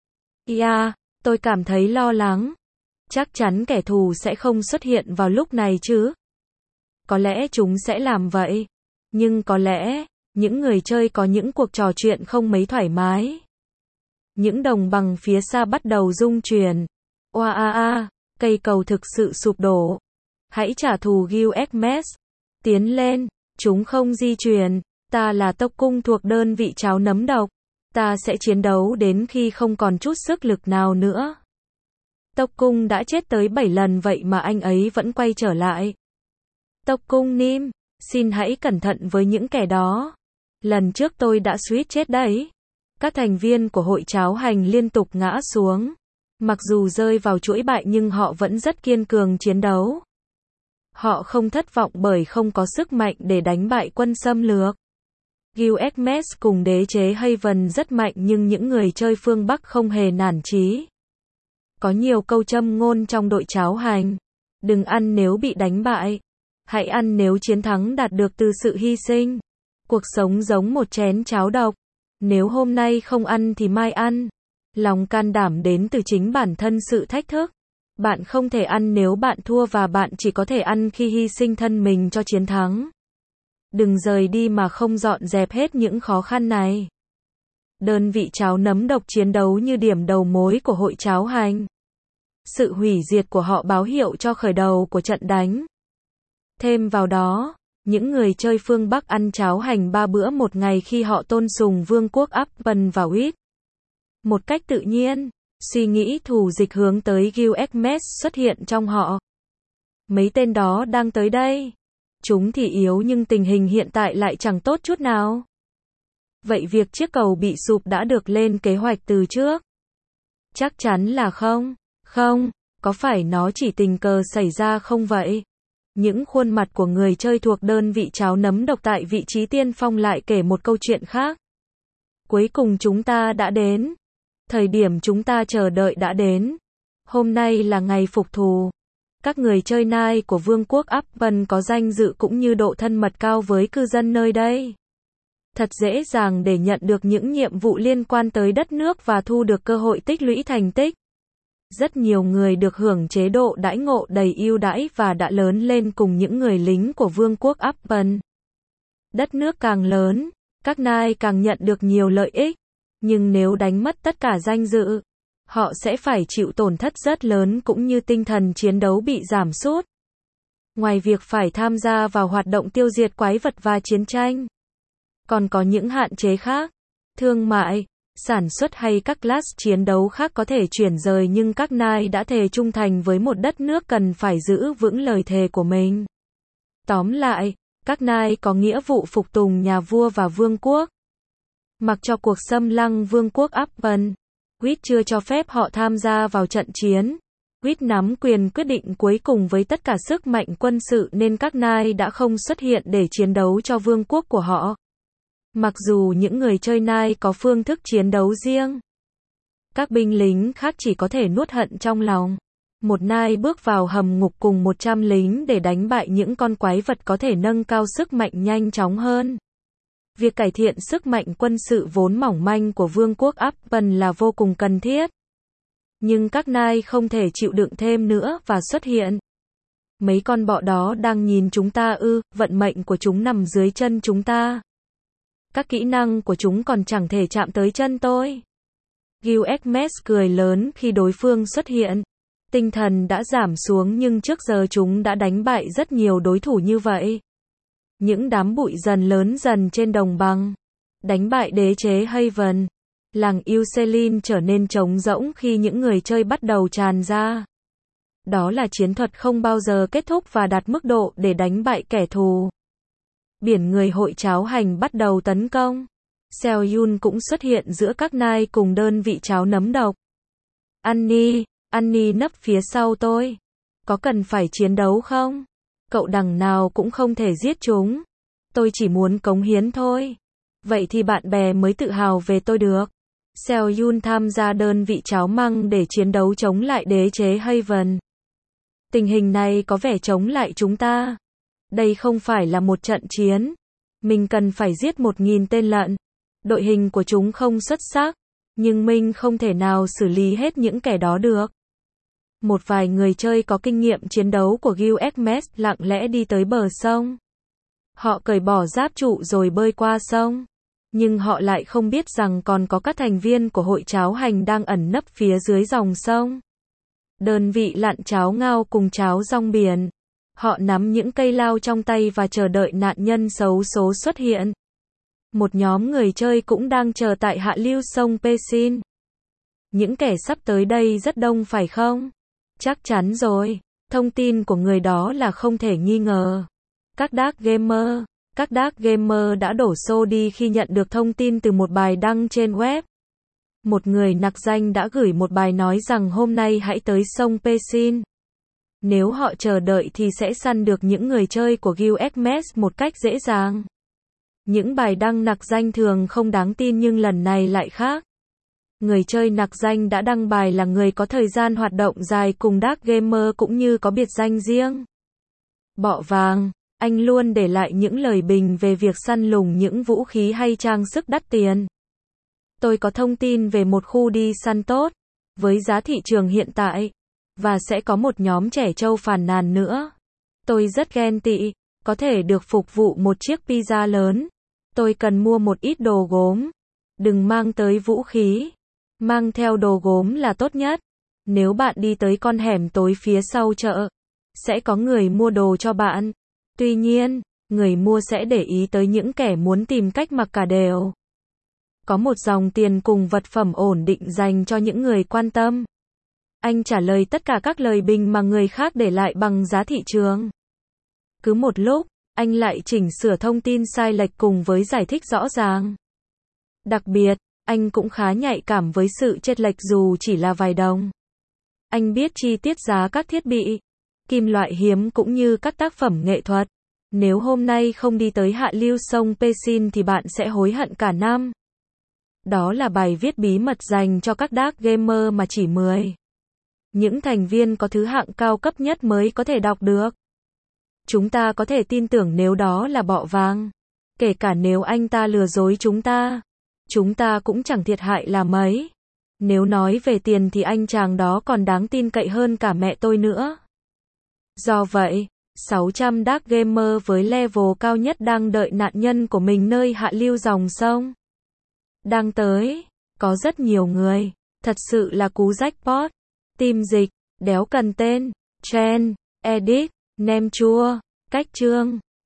Yeah, tôi cảm thấy lo lắng. Chắc chắn kẻ thù sẽ không xuất hiện vào lúc này chứ. Có lẽ chúng sẽ làm vậy. Nhưng có lẽ, những người chơi có những cuộc trò chuyện không mấy thoải mái. Những đồng bằng phía xa bắt đầu rung chuyển. Oa a a, cây cầu thực sự sụp đổ. Hãy trả thù Guilherme. Tiến lên, chúng không di chuyển. Ta là tốc cung thuộc đơn vị cháo nấm độc. Ta sẽ chiến đấu đến khi không còn chút sức lực nào nữa. Tốc cung đã chết tới bảy lần vậy mà anh ấy vẫn quay trở lại. Tốc cung Nim, xin hãy cẩn thận với những kẻ đó. Lần trước tôi đã suýt chết đấy. Các thành viên của hội cháo hành liên tục ngã xuống. Mặc dù rơi vào chuỗi bại nhưng họ vẫn rất kiên cường chiến đấu. Họ không thất vọng bởi không có sức mạnh để đánh bại quân xâm lược. Guilherme cùng đế chế Haven rất mạnh nhưng những người chơi phương Bắc không hề nản chí. Có nhiều câu châm ngôn trong đội cháo hành. Đừng ăn nếu bị đánh bại. Hãy ăn nếu chiến thắng đạt được từ sự hy sinh. Cuộc sống giống một chén cháo độc. Nếu hôm nay không ăn thì mai ăn. Lòng can đảm đến từ chính bản thân sự thách thức. Bạn không thể ăn nếu bạn thua và bạn chỉ có thể ăn khi hy sinh thân mình cho chiến thắng. Đừng rời đi mà không dọn dẹp hết những khó khăn này. Đơn vị cháo nấm độc chiến đấu như điểm đầu mối của hội cháo hành. Sự hủy diệt của họ báo hiệu cho khởi đầu của trận đánh. Thêm vào đó, những người chơi phương Bắc ăn cháo hành ba bữa một ngày khi họ tôn sùng vương quốc Appen và Wit. Một cách tự nhiên, suy nghĩ thù dịch hướng tới Guilherme xuất hiện trong họ. Mấy tên đó đang tới đây. Chúng thì yếu nhưng tình hình hiện tại lại chẳng tốt chút nào. Vậy việc chiếc cầu bị sụp đã được lên kế hoạch từ trước. Chắc chắn là không. Không, có phải nó chỉ tình cờ xảy ra không vậy? Những khuôn mặt của người chơi thuộc đơn vị cháo nấm độc tại vị trí tiên phong lại kể một câu chuyện khác. Cuối cùng chúng ta đã đến. Thời điểm chúng ta chờ đợi đã đến. Hôm nay là ngày phục thù. Các người chơi nai của Vương quốc Appen có danh dự cũng như độ thân mật cao với cư dân nơi đây. Thật dễ dàng để nhận được những nhiệm vụ liên quan tới đất nước và thu được cơ hội tích lũy thành tích. Rất nhiều người được hưởng chế độ đãi ngộ đầy ưu đãi và đã lớn lên cùng những người lính của Vương quốc Appen. Đất nước càng lớn, các nai càng nhận được nhiều lợi ích. Nhưng nếu đánh mất tất cả danh dự, họ sẽ phải chịu tổn thất rất lớn cũng như tinh thần chiến đấu bị giảm sút. Ngoài việc phải tham gia vào hoạt động tiêu diệt quái vật và chiến tranh, còn có những hạn chế khác. Thương mại, sản xuất hay các class chiến đấu khác có thể chuyển rời nhưng các nai đã thề trung thành với một đất nước cần phải giữ vững lời thề của mình. Tóm lại, các nai có nghĩa vụ phục tùng nhà vua và vương quốc. Mặc cho cuộc xâm lăng Vương quốc Appen, Quýt chưa cho phép họ tham gia vào trận chiến. Quýt nắm quyền quyết định cuối cùng với tất cả sức mạnh quân sự nên các nai đã không xuất hiện để chiến đấu cho vương quốc của họ. Mặc dù những người chơi nai có phương thức chiến đấu riêng, các binh lính khác chỉ có thể nuốt hận trong lòng. Một nai bước vào hầm ngục cùng một trăm lính để đánh bại những con quái vật có thể nâng cao sức mạnh nhanh chóng hơn. Việc cải thiện sức mạnh quân sự vốn mỏng manh của Vương quốc Appen là vô cùng cần thiết. Nhưng các nai không thể chịu đựng thêm nữa và xuất hiện. Mấy con bọ đó đang nhìn chúng ta ư, vận mệnh của chúng nằm dưới chân chúng ta. Các kỹ năng của chúng còn chẳng thể chạm tới chân tôi. Gilgamesh cười lớn khi đối phương xuất hiện. Tinh thần đã giảm xuống nhưng trước giờ chúng đã đánh bại rất nhiều đối thủ như vậy. Những đám bụi dần lớn dần trên đồng bằng. Đánh bại đế chế Haven. Làng Euselin trở nên trống rỗng khi những người chơi bắt đầu tràn ra. Đó là chiến thuật không bao giờ kết thúc và đạt mức độ để đánh bại kẻ thù. Biển người hội cháo hành bắt đầu tấn công. Seoyun cũng xuất hiện giữa các nai cùng đơn vị cháo nấm độc. Annie, Annie nấp phía sau tôi. Có cần phải chiến đấu không? Cậu đằng nào cũng không thể giết chúng. Tôi chỉ muốn cống hiến thôi. Vậy thì bạn bè mới tự hào về tôi được. Seoyun tham gia đơn vị cháo măng để chiến đấu chống lại đế chế Haven. Tình hình này có vẻ chống lại chúng ta. Đây không phải là một trận chiến. Mình cần phải giết một nghìn tên lợn. Đội hình của chúng không xuất sắc. Nhưng mình không thể nào xử lý hết những kẻ đó được. Một vài người chơi có kinh nghiệm chiến đấu của Gilgamesh lặng lẽ đi tới bờ sông. Họ cởi bỏ giáp trụ rồi bơi qua sông. Nhưng họ lại không biết rằng còn có các thành viên của hội cháo hành đang ẩn nấp phía dưới dòng sông. Đơn vị lặn cháo ngao cùng cháo rong biển. Họ nắm những cây lao trong tay và chờ đợi nạn nhân xấu số xuất hiện. Một nhóm người chơi cũng đang chờ tại hạ lưu sông Pesin. Những kẻ sắp tới đây rất đông phải không? Chắc chắn rồi. Thông tin của người đó là không thể nghi ngờ. Các dark gamer, các dark gamer đã đổ xô đi khi nhận được thông tin từ một bài đăng trên web. Một người nặc danh đã gửi một bài nói rằng hôm nay hãy tới sông Pesin. Nếu họ chờ đợi thì sẽ săn được những người chơi của Gilgamesh một cách dễ dàng. Những bài đăng nặc danh thường không đáng tin nhưng lần này lại khác. Người chơi nặc danh đã đăng bài là người có thời gian hoạt động dài cùng dark gamer cũng như có biệt danh riêng. Bọ vàng, anh luôn để lại những lời bình về việc săn lùng những vũ khí hay trang sức đắt tiền. Tôi có thông tin về một khu đi săn tốt, với giá thị trường hiện tại, và sẽ có một nhóm trẻ trâu phàn nàn nữa. Tôi rất ghen tị, có thể được phục vụ một chiếc pizza lớn. Tôi cần mua một ít đồ gốm. Đừng mang tới vũ khí. Mang theo đồ gốm là tốt nhất. Nếu bạn đi tới con hẻm tối phía sau chợ, sẽ có người mua đồ cho bạn. Tuy nhiên, người mua sẽ để ý tới những kẻ muốn tìm cách mặc cả đều. Có một dòng tiền cùng vật phẩm ổn định dành cho những người quan tâm. Anh trả lời tất cả các lời bình mà người khác để lại bằng giá thị trường. Cứ một lúc, anh lại chỉnh sửa thông tin sai lệch cùng với giải thích rõ ràng. Đặc biệt, Anh cũng khá nhạy cảm với sự chênh lệch dù chỉ là vài đồng. Anh biết chi tiết giá các thiết bị, kim loại hiếm cũng như các tác phẩm nghệ thuật. Nếu hôm nay không đi tới hạ lưu sông Pecin thì bạn sẽ hối hận cả năm. Đó là bài viết bí mật dành cho các dark gamer mà chỉ mười những thành viên có thứ hạng cao cấp nhất mới có thể đọc được. Chúng ta có thể tin tưởng nếu đó là bọ vàng. Kể cả nếu anh ta lừa dối chúng ta. Chúng ta cũng chẳng thiệt hại là mấy. Nếu nói về tiền thì anh chàng đó còn đáng tin cậy hơn cả mẹ tôi nữa. Do vậy, sáu trăm dark gamer với level cao nhất đang đợi nạn nhân của mình nơi hạ lưu dòng sông. Đang tới. Có rất nhiều người. Thật sự là cú jackpot. Team dịch. Đéo cần tên. Trend. Edit. Nem chua. Cách chương.